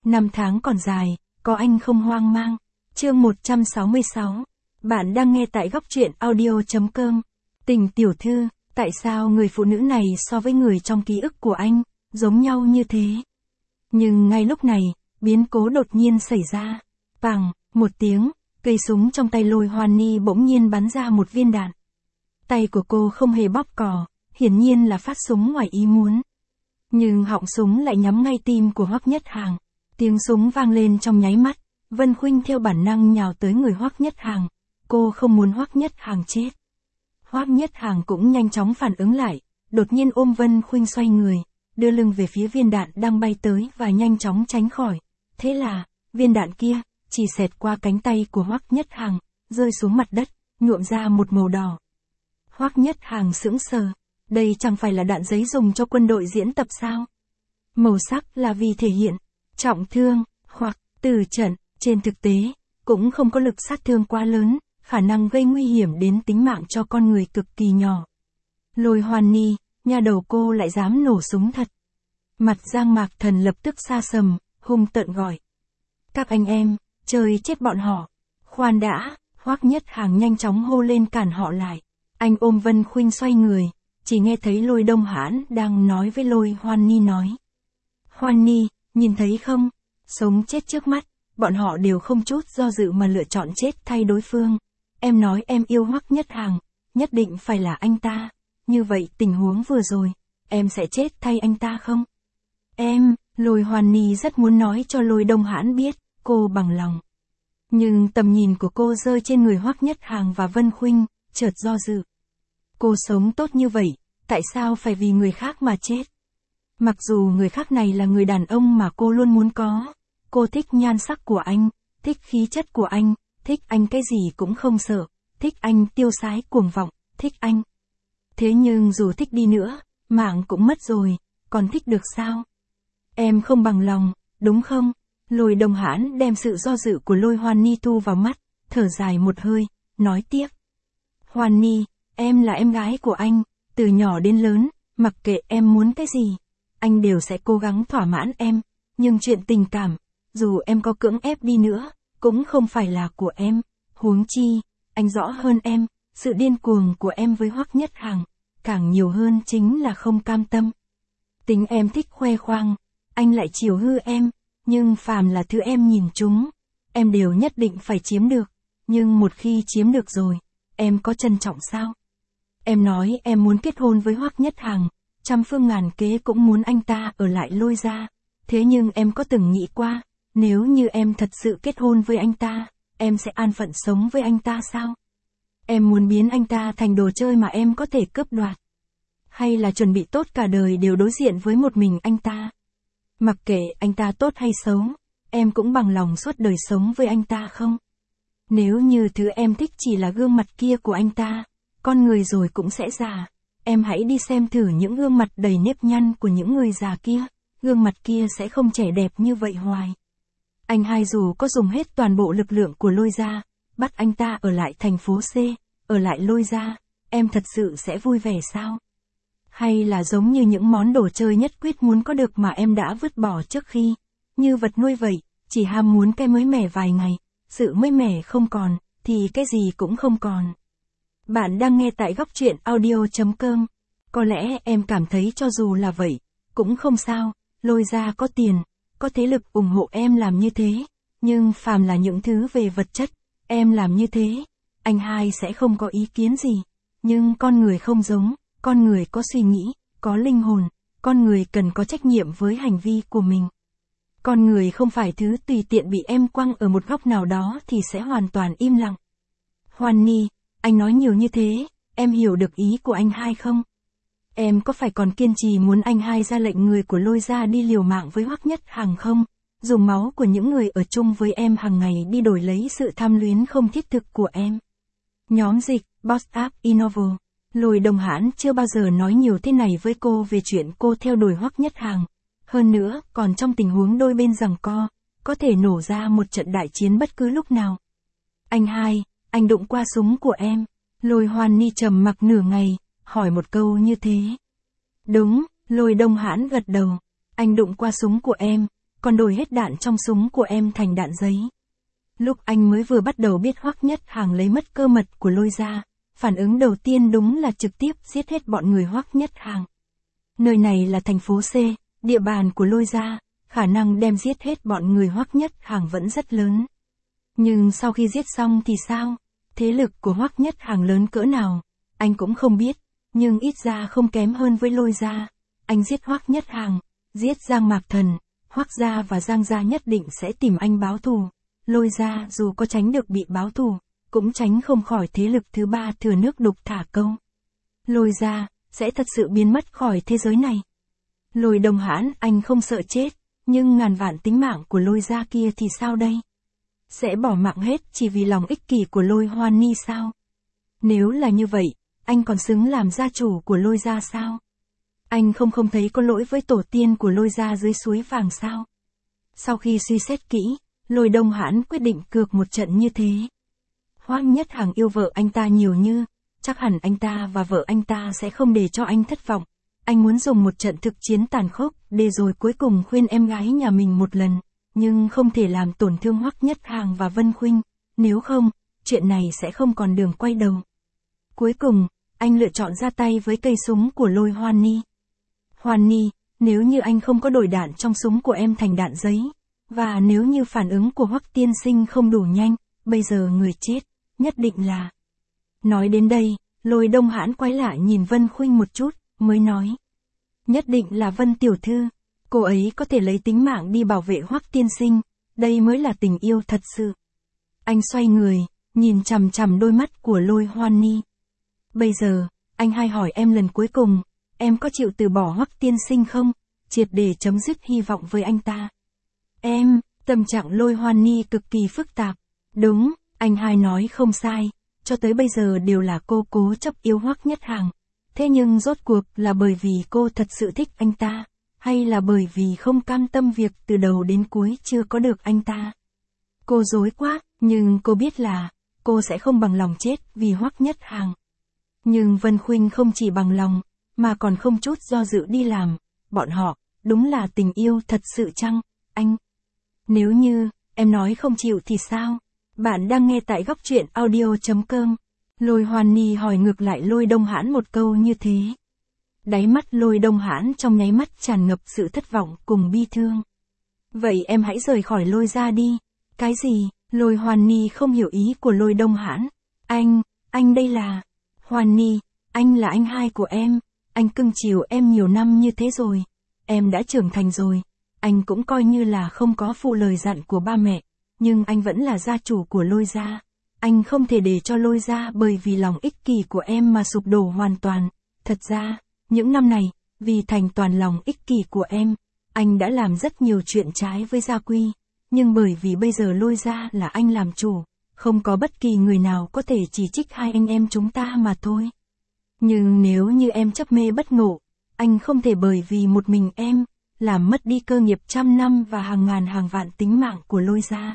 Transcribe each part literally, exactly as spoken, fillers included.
Năm tháng còn dài, có anh không hoang mang. Chương một trăm sáu mươi sáu. Bạn đang nghe tại góc truyện audio chấm com. Tình tiểu thư, tại sao người phụ nữ này so với người trong ký ức của anh, giống nhau như thế? Nhưng ngay lúc này, biến cố đột nhiên xảy ra. Pằng, một tiếng, cây súng trong tay Lôi Hoan Ni bỗng nhiên bắn ra một viên đạn. Tay của cô không hề bóp cò, hiển nhiên là phát súng ngoài ý muốn. Nhưng họng súng lại nhắm ngay tim của Hoắc Nhất Hàng. Tiếng súng vang lên trong nháy mắt, Vân Khuynh theo bản năng nhào tới người Hoắc Nhất Hàng. Cô không muốn Hoắc Nhất Hàng chết. Hoắc Nhất Hàng cũng nhanh chóng phản ứng lại, đột nhiên ôm Vân Khuynh xoay người, đưa lưng về phía viên đạn đang bay tới và nhanh chóng tránh khỏi. Thế là, viên đạn kia, chỉ xẹt qua cánh tay của Hoắc Nhất Hàng, rơi xuống mặt đất, nhuộm ra một màu đỏ. Hoắc Nhất Hàng sững sờ, đây chẳng phải là đạn giấy dùng cho quân đội diễn tập sao? Màu sắc là vì thể hiện trọng thương, hoặc từ trận, trên thực tế, cũng không có lực sát thương quá lớn, khả năng gây nguy hiểm đến tính mạng cho con người cực kỳ nhỏ. Lôi Hoan Ni, nhà đầu cô lại dám nổ súng thật. Mặt Giang Mạc Thần lập tức xa sầm, hung tợn gọi. Các anh em, chơi chết bọn họ. Khoan đã, Hoắc Nhất Hàng nhanh chóng hô lên cản họ lại. Anh ôm Vân Khuynh xoay người, chỉ nghe thấy Lôi Đông Hãn đang nói với Lôi Hoan Ni nói. Hoan Ni, nhìn thấy không? Sống chết trước mắt, bọn họ đều không chút do dự mà lựa chọn chết thay đối phương. Em nói em yêu Hoắc Nhất Hàng, nhất định phải là anh ta. Như vậy tình huống vừa rồi, em sẽ chết thay anh ta không? Em, Lôi Hoan Ni rất muốn nói cho Lôi Đông Hãn biết, cô bằng lòng. Nhưng tầm nhìn của cô rơi trên người Hoắc Nhất Hàng và Vân Khuynh, chợt do dự. Cô sống tốt như vậy, tại sao phải vì người khác mà chết? Mặc dù người khác này là người đàn ông mà cô luôn muốn có. Cô thích nhan sắc của anh, thích khí chất của anh, thích anh cái gì cũng không sợ, thích anh tiêu sái cuồng vọng, thích anh. Thế nhưng dù thích đi nữa, mạng cũng mất rồi, còn thích được sao? Em không bằng lòng, đúng không? Lôi Đông Hãn đem sự do dự của Lôi Hoan Ni thu vào mắt, thở dài một hơi, nói tiếp. Hoan Ni, em là em gái của anh, từ nhỏ đến lớn, mặc kệ em muốn cái gì, anh đều sẽ cố gắng thỏa mãn em, nhưng chuyện tình cảm, dù em có cưỡng ép đi nữa, cũng không phải là của em, huống chi, anh rõ hơn em, sự điên cuồng của em với Hoắc Nhất Hàng, càng nhiều hơn chính là không cam tâm. Tính em thích khoe khoang, anh lại chiều hư em, nhưng phàm là thứ em nhìn trúng, em đều nhất định phải chiếm được, nhưng một khi chiếm được rồi, em có trân trọng sao? Em nói em muốn kết hôn với Hoắc Nhất Hàng, trăm phương ngàn kế cũng muốn anh ta ở lại Lôi gia, thế nhưng em có từng nghĩ qua, nếu như em thật sự kết hôn với anh ta, em sẽ an phận sống với anh ta sao? Em muốn biến anh ta thành đồ chơi mà em có thể cướp đoạt? Hay là chuẩn bị tốt cả đời đều đối diện với một mình anh ta? Mặc kệ anh ta tốt hay xấu, em cũng bằng lòng suốt đời sống với anh ta không? Nếu như thứ em thích chỉ là gương mặt kia của anh ta, con người rồi cũng sẽ già. Em hãy đi xem thử những gương mặt đầy nếp nhăn của những người già kia, gương mặt kia sẽ không trẻ đẹp như vậy hoài. Anh hai dù có dùng hết toàn bộ lực lượng của Lôi gia, bắt anh ta ở lại thành phố C, ở lại Lôi gia, em thật sự sẽ vui vẻ sao? Hay là giống như những món đồ chơi nhất quyết muốn có được mà em đã vứt bỏ trước khi, như vật nuôi vậy, chỉ ham muốn cái mới mẻ vài ngày, sự mới mẻ không còn, thì cái gì cũng không còn. Bạn đang nghe tại góc truyện audio chấm com. Có lẽ em cảm thấy cho dù là vậy, cũng không sao, Lôi gia có tiền, có thế lực ủng hộ em làm như thế, nhưng phàm là những thứ về vật chất, em làm như thế, anh hai sẽ không có ý kiến gì. Nhưng con người không giống, con người có suy nghĩ, có linh hồn, con người cần có trách nhiệm với hành vi của mình. Con người không phải thứ tùy tiện bị em quăng ở một góc nào đó thì sẽ hoàn toàn im lặng. Hoan Ni, anh nói nhiều như thế, em hiểu được ý của anh hai không? Em có phải còn kiên trì muốn anh hai ra lệnh người của Lôi gia đi liều mạng với Hoắc Nhất Hàng không? Dùng máu của những người ở chung với em hàng ngày đi đổi lấy sự tham luyến không thiết thực của em. Nhóm dịch, Boss App Innovo. Lôi Đông Hãn chưa bao giờ nói nhiều thế này với cô về chuyện cô theo đuổi Hoắc Nhất Hàng. Hơn nữa, còn trong tình huống đôi bên giằng co, có thể nổ ra một trận đại chiến bất cứ lúc nào. Anh hai, anh đụng qua súng của em. Lôi Hoan Ni trầm mặc nửa ngày, hỏi một câu như thế. Đúng, Lôi Đông Hãn gật đầu. Anh đụng qua súng của em, còn đổi hết đạn trong súng của em thành đạn giấy. Lúc anh mới vừa bắt đầu biết Hoắc Nhất Hàng lấy mất cơ mật của Lôi Gia, phản ứng đầu tiên đúng là trực tiếp giết hết bọn người Hoắc Nhất Hàng. Nơi này là thành phố C, địa bàn của Lôi Gia, khả năng đem giết hết bọn người Hoắc Nhất Hàng vẫn rất lớn. Nhưng sau khi giết xong thì sao? Thế lực của Hoắc Nhất Hàng lớn cỡ nào, anh cũng không biết, nhưng ít ra không kém hơn với Lôi Gia. Anh giết Hoắc Nhất Hàng, giết Giang Mạc Thần, Hoắc Gia và Giang Gia nhất định sẽ tìm anh báo thù. Lôi Gia dù có tránh được bị báo thù, cũng tránh không khỏi thế lực thứ ba thừa nước đục thả câu. Lôi Gia sẽ thật sự biến mất khỏi thế giới này. Lôi Đông Hãn anh không sợ chết, nhưng ngàn vạn tính mạng của Lôi Gia kia thì sao đây? Sẽ bỏ mạng hết chỉ vì lòng ích kỷ của Lôi Hoan Ni sao? Nếu là như vậy, anh còn xứng làm gia chủ của Lôi Gia sao? Anh không không thấy có lỗi với tổ tiên của Lôi Gia dưới suối vàng sao? Sau khi suy xét kỹ, Lôi Đông Hãn quyết định cược một trận như thế. Hoắc Nhất Hàng yêu vợ anh ta nhiều như, chắc hẳn anh ta và vợ anh ta sẽ không để cho anh thất vọng. Anh muốn dùng một trận thực chiến tàn khốc để rồi cuối cùng khuyên em gái nhà mình một lần, nhưng không thể làm tổn thương Hoắc Nhất Hàng và Vân Khuynh, nếu không, chuyện này sẽ không còn đường quay đầu. Cuối cùng, anh lựa chọn ra tay với cây súng của Lôi Hoan Ni. Hoan Ni, nếu như anh không có đổi đạn trong súng của em thành đạn giấy, và nếu như phản ứng của Hoắc tiên sinh không đủ nhanh, bây giờ người chết, nhất định là... Nói đến đây, Lôi Đông Hãn quay lại nhìn Vân Khuynh một chút, mới nói. Nhất định là Vân tiểu thư, cô ấy có thể lấy tính mạng đi bảo vệ Hoắc tiên sinh, đây mới là tình yêu thật sự. Anh xoay người, nhìn chằm chằm đôi mắt của Lôi Hoan Ni. Bây giờ, anh hai hỏi em lần cuối cùng, em có chịu từ bỏ Hoắc tiên sinh không, triệt để chấm dứt hy vọng với anh ta. Em, tâm trạng Lôi Hoan Ni cực kỳ phức tạp. Đúng, anh hai nói không sai, cho tới bây giờ đều là cô cố chấp yêu Hoắc Nhất Hàng. Thế nhưng rốt cuộc là bởi vì cô thật sự thích anh ta, hay là bởi vì không cam tâm việc từ đầu đến cuối chưa có được anh ta? Cô dối quá, nhưng cô biết là, cô sẽ không bằng lòng chết vì Hoắc Nhất Hàng. Nhưng Vân Khuynh không chỉ bằng lòng, mà còn không chút do dự đi làm, bọn họ, đúng là tình yêu thật sự chăng, anh? Nếu như, em nói không chịu thì sao? Bạn đang nghe tại góc truyện audio chấm com. Lôi Hoan Ni hỏi ngược lại Lôi Đông Hãn một câu như thế. Đáy mắt Lôi Đông Hãn trong nháy mắt tràn ngập sự thất vọng cùng bi thương. Vậy em hãy rời khỏi Lôi Gia đi. Cái gì? Lôi Hoan Ni không hiểu ý của Lôi Đông Hãn. Anh, anh đây là... Hoan Ni, anh là anh hai của em. Anh cưng chiều em nhiều năm như thế rồi. Em đã trưởng thành rồi. Anh cũng coi như là không có phụ lời dặn của ba mẹ. Nhưng anh vẫn là gia chủ của Lôi Gia. Anh không thể để cho Lôi Gia bởi vì lòng ích kỷ của em mà sụp đổ hoàn toàn. Thật ra, những năm này, vì thành toàn lòng ích kỷ của em, anh đã làm rất nhiều chuyện trái với gia quy. Nhưng bởi vì bây giờ Lôi Gia là anh làm chủ, không có bất kỳ người nào có thể chỉ trích hai anh em chúng ta mà thôi. Nhưng nếu như em chấp mê bất ngộ, anh không thể bởi vì một mình em, làm mất đi cơ nghiệp trăm năm và hàng ngàn hàng vạn tính mạng của Lôi Gia.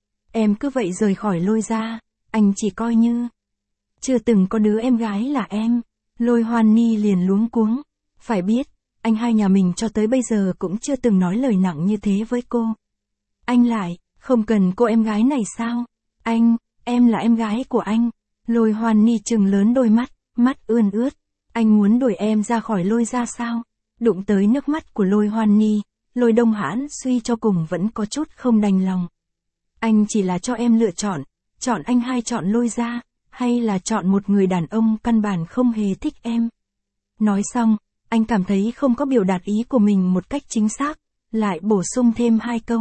Em cứ vậy rời khỏi Lôi Gia, anh chỉ coi như chưa từng có đứa em gái là em. Lôi Hoan Ni liền luống cuống. Phải biết, anh hai nhà mình cho tới bây giờ cũng chưa từng nói lời nặng như thế với cô. Anh lại, không cần cô em gái này sao? Anh, em là em gái của anh. Lôi Hoan Ni trừng lớn đôi mắt, mắt ươn ướt. Anh muốn đuổi em ra khỏi Lôi Gia sao? Đụng tới nước mắt của Lôi Hoan Ni, Lôi Đông Hãn suy cho cùng vẫn có chút không đành lòng. Anh chỉ là cho em lựa chọn, chọn anh hai chọn Lôi Gia, hay là chọn một người đàn ông căn bản không hề thích em. Nói xong, anh cảm thấy không có biểu đạt ý của mình một cách chính xác, lại bổ sung thêm hai câu.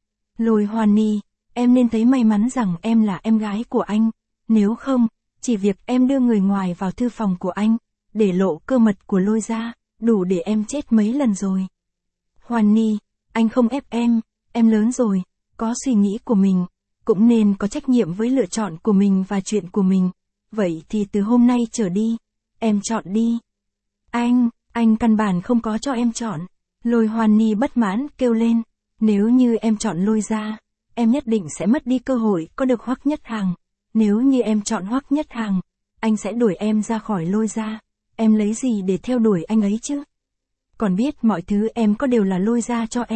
Lôi Hoan Ni, em nên thấy may mắn rằng em là em gái của anh, nếu không, chỉ việc em đưa người ngoài vào thư phòng của anh, để lộ cơ mật của Lôi Gia, đủ để em chết mấy lần rồi. Hoan Ni, anh không ép em, em lớn rồi, có suy nghĩ của mình, cũng nên có trách nhiệm với lựa chọn của mình và chuyện của mình. Vậy thì từ hôm nay trở đi, em chọn đi. Anh, anh căn bản không có cho em chọn. Lôi Hoan Ni bất mãn kêu lên, nếu như em chọn Lôi Gia, em nhất định sẽ mất đi cơ hội có được Hoắc Nhất Hàng. Nếu như em chọn Hoắc Nhất Hàng, anh sẽ đuổi em ra khỏi Lôi Gia. Em lấy gì để theo đuổi anh ấy chứ? Còn biết mọi thứ em có đều là Lôi Gia cho em,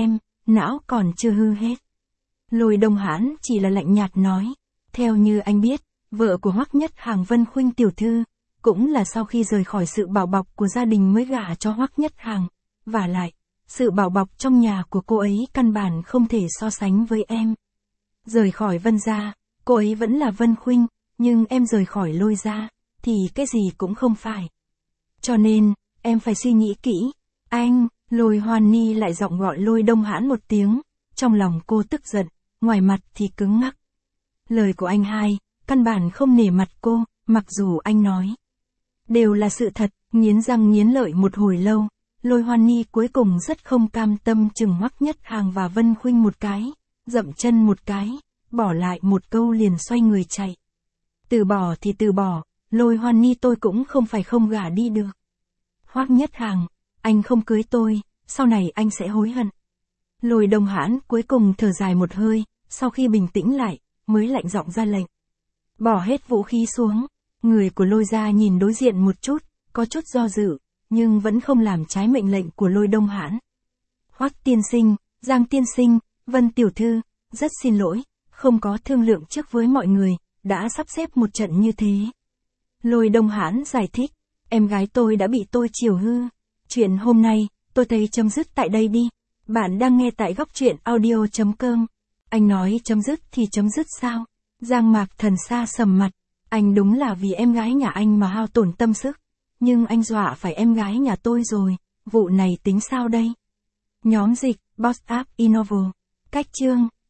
não còn chưa hư hết. Lôi Đông Hãn chỉ là lạnh nhạt nói, theo như anh biết, vợ của Hoắc Nhất Hàng Vân Khuynh tiểu thư, cũng là sau khi rời khỏi sự bảo bọc của gia đình mới gả cho Hoắc Nhất Hàng, vả lại, sự bảo bọc trong nhà của cô ấy căn bản không thể so sánh với em. Rời khỏi Vân gia, cô ấy vẫn là Vân Khuynh, nhưng em rời khỏi Lôi gia, thì cái gì cũng không phải. Cho nên, em phải suy nghĩ kỹ. Anh, Lôi Hoan Ni lại giọng gọi Lôi Đông Hãn một tiếng, trong lòng cô tức giận, ngoài mặt thì cứng ngắc. Lời của anh hai, căn bản không nể mặt cô, mặc dù anh nói đều là sự thật. Nghiến răng nghiến lợi một hồi lâu, Lôi Hoan Ni cuối cùng rất không cam tâm chừng Hoắc Nhất Hàng và Vân Khuynh một cái, dậm chân một cái, bỏ lại một câu liền xoay người chạy. Từ bỏ thì từ bỏ, Lôi Hoan Ni tôi cũng không phải không gả đi được. Hoắc Nhất Hàng, anh không cưới tôi, sau này anh sẽ hối hận. Lôi Đông Hãn cuối cùng thở dài một hơi, sau khi bình tĩnh lại, mới lạnh giọng ra lệnh. Bỏ hết vũ khí xuống, người của Lôi gia nhìn đối diện một chút, có chút do dự, nhưng vẫn không làm trái mệnh lệnh của Lôi Đông Hãn. Hoắc tiên sinh, Giang tiên sinh, Vân tiểu thư, rất xin lỗi, không có thương lượng trước với mọi người, đã sắp xếp một trận như thế. Lôi Đông Hãn giải thích, em gái tôi đã bị tôi chiều hư. Chuyện hôm nay, tôi thấy chấm dứt tại đây đi. Bạn đang nghe tại góc truyện audio chấm com. Anh nói chấm dứt thì chấm dứt sao? Giang Mạc Thần xa sầm mặt. Anh đúng là vì em gái nhà anh mà hao tổn tâm sức. Nhưng anh dọa phải em gái nhà tôi rồi. Vụ này tính sao đây? Nhóm dịch, Boss App Innovo. Cách chương.